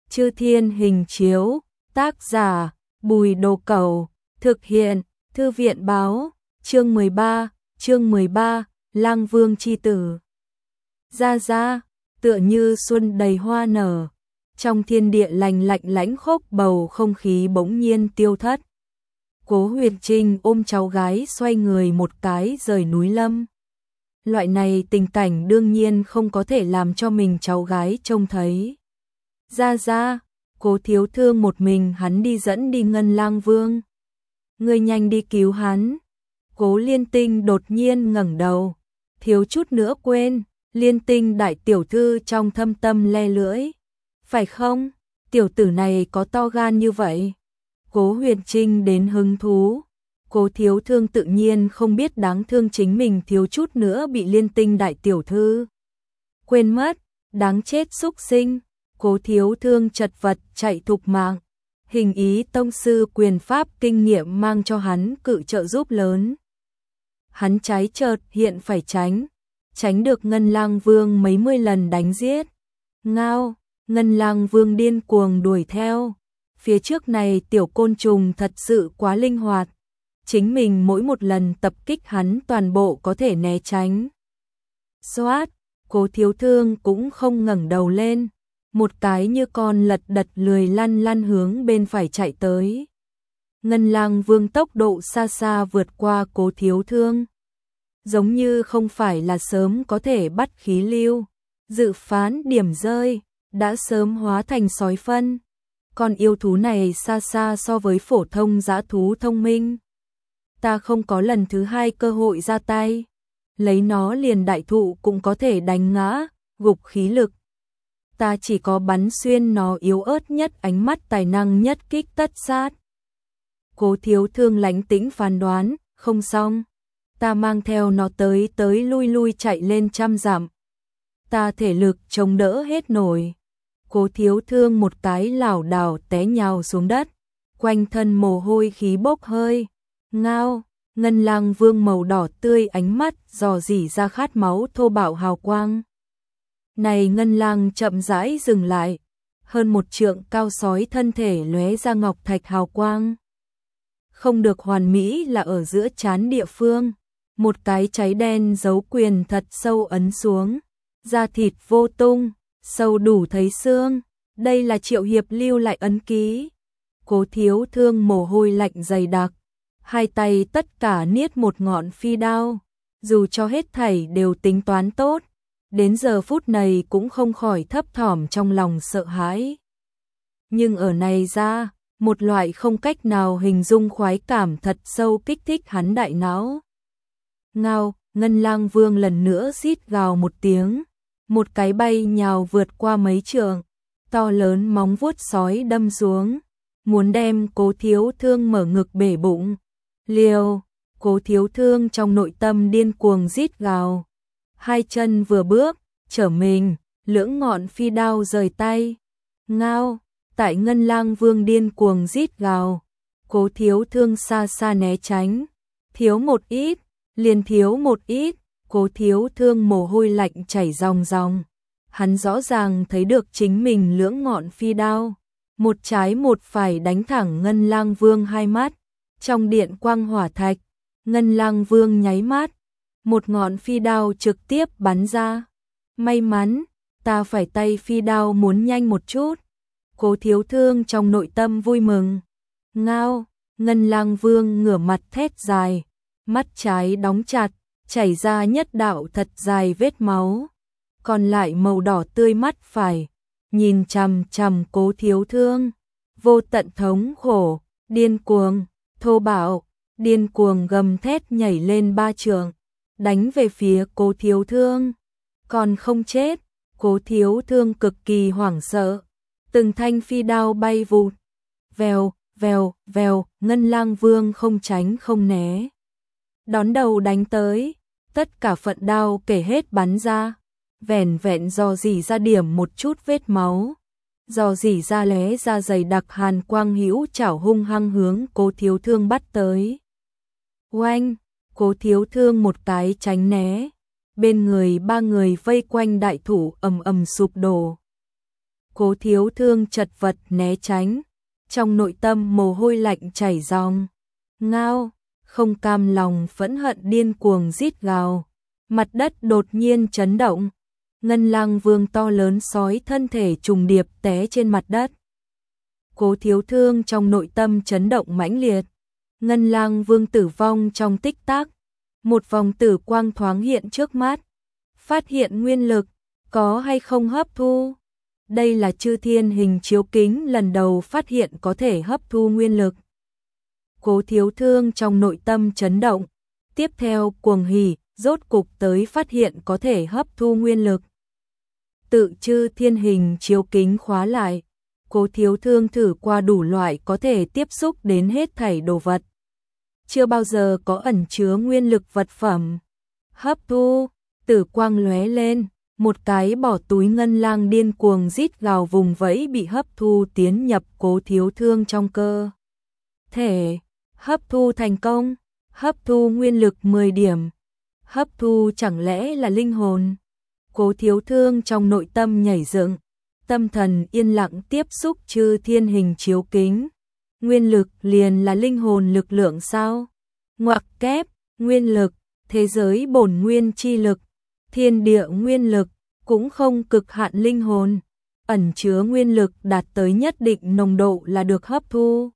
Chư Thiên Hình Chiếu, tác giả, Bùi Đồ Cẩu, thực hiện, Thư viện Báo, chương 13, Lang Vương chi tử. Ra, tựa như xuân đầy hoa nở, trong thiên địa lành lạnh lãnh khốc bầu không khí bỗng nhiên tiêu thất. Cố Huyền Trinh ôm cháu gái xoay người một cái rời núi Lâm. Loại này tình cảnh đương nhiên không có thể làm cho mình cháu gái trông thấy. Ra, Cố Thiếu Thương một mình hắn đi dẫn đi Ngân Lang Vương. Ngươi nhanh đi cứu hắn. Cố Liên Tinh đột nhiên ngẩng đầu, thiếu chút nữa quên, Liên Tinh đại tiểu thư trong thâm tâm le lưỡi. Phải không? Tiểu tử này có to gan như vậy? Cố Huyền Trinh đến hứng thú. Cố Thiếu Thương tự nhiên không biết đáng thương chính mình thiếu chút nữa bị Liên Tinh đại tiểu thư quên mất, đáng chết xúc sinh. Cố Thiếu Thương chật vật chạy thục mạng. Hình Ý tông sư quyền pháp kinh nghiệm mang cho hắn cự trợ giúp lớn. Hắn trái chợt hiện phải tránh được Ngân Lang Vương mấy mươi lần đánh giết. Ngao, Ngân Lang Vương điên cuồng đuổi theo. Phía trước này tiểu côn trùng thật sự quá linh hoạt. Chính mình mỗi một lần tập kích hắn toàn bộ có thể né tránh. Xoát, Cố Thiếu Thương cũng không ngẩng đầu lên. Một cái như con lật đật lười lăn hướng bên phải chạy tới. Ngân Lang Vương tốc độ xa vượt qua Cố Thiếu Thương. Giống như không phải là sớm có thể bắt khí lưu. Dự phán điểm rơi, đã sớm hóa thành sói phân. Con yêu thú này xa so với phổ thông dã thú thông minh. Ta không có lần thứ hai cơ hội ra tay. Lấy nó liền đại thụ cũng có thể đánh ngã, gục khí lực. Ta chỉ có bắn xuyên nó yếu ớt nhất ánh mắt tài năng nhất kích tất sát. Cố Thiếu Thương lánh tĩnh phán đoán, không xong. Ta mang theo nó tới lui chạy lên trăm dặm. Ta thể lực chống đỡ hết nổi. Cố Thiếu Thương một cái lảo đảo té nhào xuống đất. Quanh thân mồ hôi khí bốc hơi. Ngao, Ngân Lang Vương màu đỏ tươi ánh mắt dò dỉ ra khát máu thô bạo hào quang. Này Ngân Lang chậm rãi dừng lại, hơn một trượng cao sói thân thể lóe ra ngọc thạch hào quang. Không được hoàn mỹ là ở giữa trán địa phương, một cái cháy đen dấu quyền thật sâu ấn xuống, da thịt vô tung, sâu đủ thấy xương, đây là Triệu Hiệp lưu lại ấn ký. Cố Thiếu Thương mồ hôi lạnh dày đặc, hai tay tất cả niết một ngọn phi đao, dù cho hết thảy đều tính toán tốt. Đến giờ phút này cũng không khỏi thấp thỏm trong lòng sợ hãi. Nhưng ở này ra, một loại không cách nào hình dung khoái cảm thật sâu kích thích hắn đại não. Ngao, Ngân Lang Vương lần nữa rít gào một tiếng, một cái bay nhào vượt qua mấy trượng, to lớn móng vuốt sói đâm xuống, muốn đem Cố Thiếu Thương mở ngực bể bụng. Liều, Cố Thiếu Thương trong nội tâm điên cuồng rít gào. Hai chân vừa bước, trở mình, lưỡng ngọn phi đao rời tay. Ngao, tại Ngân Lang Vương điên cuồng rít gào. Cố Thiếu Thương xa né tránh. Thiếu một ít, liền thiếu một ít. Cố Thiếu Thương mồ hôi lạnh chảy ròng. Hắn rõ ràng thấy được chính mình lưỡng ngọn phi đao. Một trái một phải đánh thẳng Ngân Lang Vương hai mắt. Trong điện quang hỏa thạch, Ngân Lang Vương nháy mắt. Một ngọn phi đao trực tiếp bắn ra. May mắn, ta phải tay phi đao muốn nhanh một chút. Cố Thiếu Thương trong nội tâm vui mừng. Ngao, Ngân Lang Vương ngửa mặt thét dài. Mắt trái đóng chặt, chảy ra nhất đạo thật dài vết máu. Còn lại màu đỏ tươi mắt phải. Nhìn chằm Cố Thiếu Thương. Vô tận thống khổ, điên cuồng, thô bạo, điên cuồng gầm thét nhảy lên ba trượng. Đánh về phía Cố Thiếu Thương. Còn không chết, Cố Thiếu Thương cực kỳ hoảng sợ. Từng thanh phi đao bay vụt. Vèo, Ngân Lang Vương không tránh không né. Đón đầu đánh tới, tất cả phận đao kể hết bắn ra. Vẹn dò dỉ ra điểm một chút vết máu. Dò dỉ ra lóe ra dày đặc hàn quang hữu chảo hung hăng hướng Cố Thiếu Thương bắt tới. Oanh! Cố Thiếu Thương một cái tránh né, bên người ba người vây quanh đại thủ ầm sụp đổ. Cố Thiếu Thương chật vật né tránh, trong nội tâm mồ hôi lạnh chảy ròng. Ngao, không cam lòng phẫn hận điên cuồng rít gào. Mặt đất đột nhiên chấn động. Ngân Lang Vương to lớn sói thân thể trùng điệp té trên mặt đất. Cố Thiếu Thương trong nội tâm chấn động mãnh liệt. Ngân Lang Vương tử vong trong tích tắc. Một vòng tử quang thoáng hiện trước mắt. Phát hiện nguyên lực, có hay không hấp thu? Đây là Chư Thiên Hình Chiếu Kính lần đầu phát hiện có thể hấp thu nguyên lực. Cố Thiếu Thương trong nội tâm chấn động. Tiếp theo cuồng hỉ, rốt cục tới phát hiện có thể hấp thu nguyên lực. Tự Chư Thiên Hình Chiếu Kính khóa lại. Cố Thiếu Thương thử qua đủ loại có thể tiếp xúc đến hết thảy đồ vật. Chưa bao giờ có ẩn chứa nguyên lực vật phẩm. Hấp thu, tử quang lóe lên, một cái bỏ túi ngân lang điên cuồng rít gào vùng vẫy bị hấp thu tiến nhập Cố Thiếu Thương trong cơ thể. Hấp thu thành công, hấp thu nguyên lực 10 điểm. Hấp thu chẳng lẽ là linh hồn? Cố Thiếu Thương trong nội tâm nhảy dựng, tâm thần yên lặng tiếp xúc Chư Thiên Hình Chiếu Kính. Nguyên lực liền là linh hồn lực lượng sao? Ngoặc kép, nguyên lực, thế giới bổn nguyên chi lực, thiên địa nguyên lực, cũng không cực hạn linh hồn. Ẩn chứa nguyên lực đạt tới nhất định nồng độ là được hấp thu.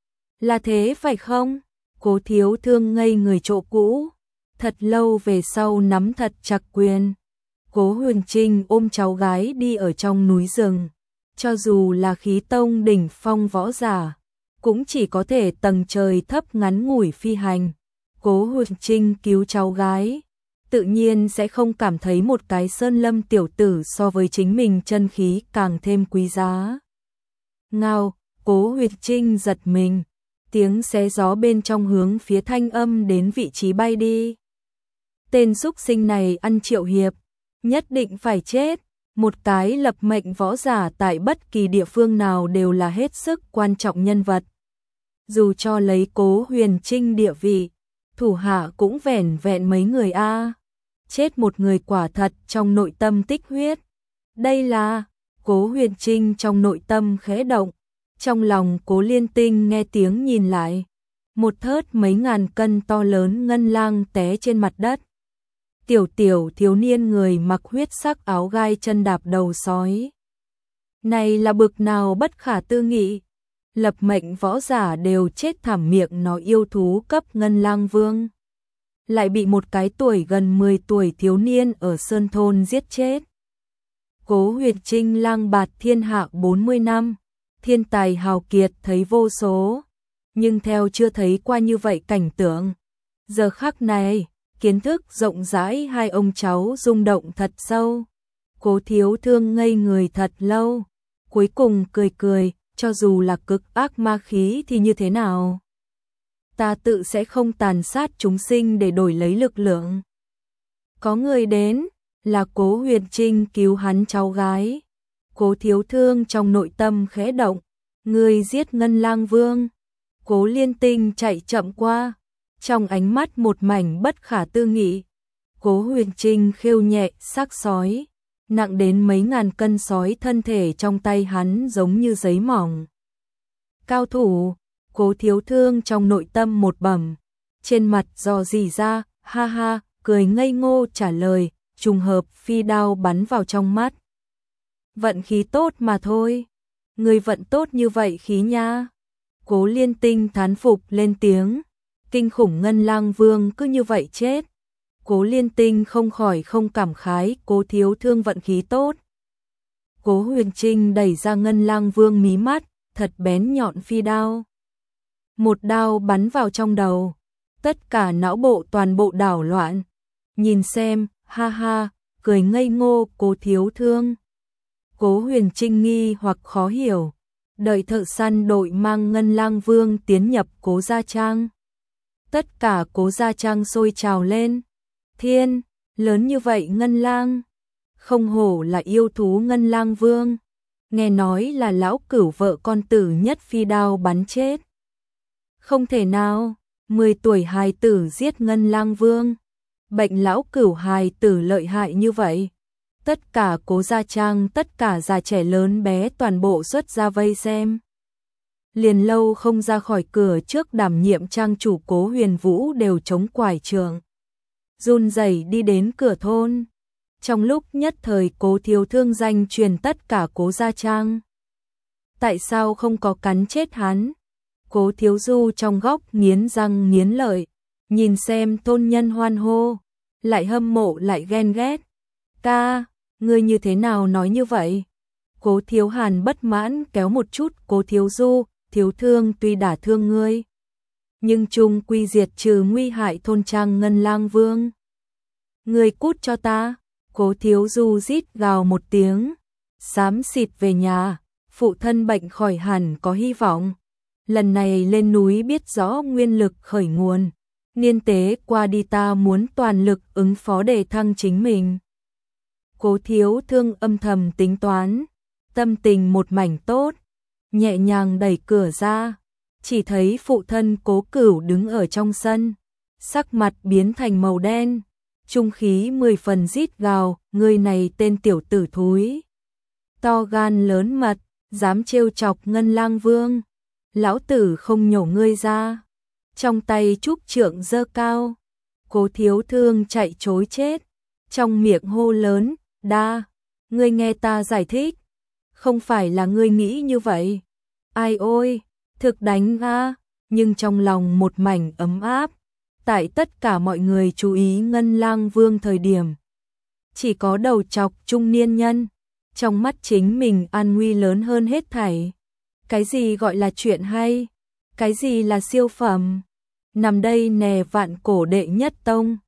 Là thế phải không? Cố Thiếu Thương ngây người chỗ cũ. Thật lâu về sau nắm thật chặt quyền. Cố Huyền Trinh ôm cháu gái đi ở trong núi rừng. Cho dù là khí tông đỉnh phong võ giả, cũng chỉ có thể tầng trời thấp ngắn ngủi phi hành. Cố Huyền Trinh cứu cháu gái, tự nhiên sẽ không cảm thấy một cái sơn lâm tiểu tử so với chính mình chân khí càng thêm quý giá. Ngao, Cố Huyền Trinh giật mình, tiếng xé gió bên trong hướng phía thanh âm đến vị trí bay đi. Tên xúc sinh này ăn Triệu Hiệp, nhất định phải chết. Một cái lập mệnh võ giả tại bất kỳ địa phương nào đều là hết sức quan trọng nhân vật. Dù cho lấy Cố Huyền Trinh địa vị, thủ hạ cũng vẻn vẹn mấy người a. Chết một người quả thật trong nội tâm tích huyết. Đây là, Cố Huyền Trinh trong nội tâm khẽ động. Trong lòng Cố Liên Tinh nghe tiếng nhìn lại. Một thớt mấy ngàn cân to lớn ngân lang té trên mặt đất. Tiểu thiếu niên người mặc huyết sắc áo gai chân đạp đầu sói. Này là bực nào bất khả tư nghị. Lập mệnh võ giả đều chết thảm miệng nó yêu thú cấp Ngân Lang Vương. Lại bị một cái tuổi gần 10 tuổi thiếu niên ở Sơn Thôn giết chết. Cố Huyền Trinh lang bạt thiên hạ 40 năm. Thiên tài hào kiệt thấy vô số. Nhưng theo chưa thấy qua như vậy cảnh tượng. Giờ khắc này, kiến thức rộng rãi hai ông cháu rung động thật sâu. Cố Thiếu Thương ngây người thật lâu. Cuối cùng cười cười, cho dù là cực ác ma khí thì như thế nào? Ta tự sẽ không tàn sát chúng sinh để đổi lấy lực lượng. Có người đến, là Cố Huyền Trinh cứu hắn cháu gái. Cố Thiếu Thương trong nội tâm khẽ động, người giết Ngân Lang Vương. Cố Liên Tinh chạy chậm qua, trong ánh mắt một mảnh bất khả tư nghị. Cố Huyền Trinh khêu nhẹ xác sói, nặng đến mấy ngàn cân sói thân thể trong tay hắn giống như giấy mỏng. Cao thủ, Cố Thiếu Thương trong nội tâm một bầm, trên mặt dò dỉ ra, ha ha, cười ngây ngô trả lời, trùng hợp phi đao bắn vào trong mắt. Vận khí tốt mà thôi, người vận tốt như vậy khí nha. Cố Liên Tinh thán phục lên tiếng, kinh khủng Ngân Lang Vương cứ như vậy chết. Cố Liên Tinh không khỏi không cảm khái Cố Thiếu Thương vận khí tốt. Cố Huyền Trinh đẩy ra Ngân Lang Vương mí mắt, thật bén nhọn phi đao. Một đao bắn vào trong đầu, tất cả não bộ toàn bộ đảo loạn. Nhìn xem, ha ha, cười ngây ngô Cố Thiếu Thương. Cố Huyền Trinh nghi hoặc khó hiểu, đợi thợ săn đội mang Ngân Lang Vương tiến nhập Cố gia trang. Tất cả Cố gia trang sôi trào lên. Thiên, lớn như vậy Ngân Lang, không hổ là yêu thú Ngân Lang Vương. Nghe nói là lão cửu vợ con tử nhất phi đao bắn chết. Không thể nào, 10 tuổi hài tử giết Ngân Lang Vương. Bệnh lão cửu hài tử lợi hại như vậy. Tất cả Cố gia trang, tất cả già trẻ lớn bé toàn bộ xuất ra vây xem. Liền lâu không ra khỏi cửa trước đảm nhiệm trang chủ Cố Huyền Vũ đều chống quải trường, run rẩy đi đến cửa thôn. Trong lúc nhất thời Cố thiếu thương danh truyền tất cả Cố gia trang. Tại sao không có cắn chết hắn? Cố Thiếu Du trong góc nghiến răng nghiến lợi, nhìn xem thôn nhân hoan hô, lại hâm mộ lại ghen ghét. Ca, ngươi như thế nào nói như vậy? Cố Thiếu Hàn bất mãn kéo một chút Cố Thiếu Du, thiếu thương tuy đả thương ngươi, nhưng chung quy diệt trừ nguy hại thôn trang Ngân Lang Vương. Ngươi cút cho ta. Cố Thiếu Du rít gào một tiếng, xám xịt về nhà, phụ thân bệnh khỏi hẳn có hy vọng. Lần này lên núi biết rõ nguyên lực khởi nguồn, niên tế qua đi ta muốn toàn lực ứng phó để thăng chính mình. Cố Thiếu Thương âm thầm tính toán, tâm tình một mảnh tốt, nhẹ nhàng đẩy cửa ra, chỉ thấy phụ thân Cố Cửu đứng ở trong sân, sắc mặt biến thành màu đen, trung khí 10 phần rít gào, ngươi này tên tiểu tử thúi, to gan lớn mật, dám trêu chọc Ngân Lang Vương, lão tử không nhổ ngươi ra. Trong tay trúc trượng giơ cao, Cố Thiếu Thương chạy trối chết, trong miệng hô lớn, đa, ngươi nghe ta giải thích, không phải là ngươi nghĩ như vậy. Ai ôi, thực đánh a, nhưng trong lòng một mảnh ấm áp. Tại tất cả mọi người chú ý Ngân Lang Vương thời điểm, chỉ có đầu trọc trung niên nhân, trong mắt chính mình an nguy lớn hơn hết thảy. Cái gì gọi là chuyện hay? Cái gì là siêu phẩm? Nằm đây nè vạn cổ đệ nhất tông.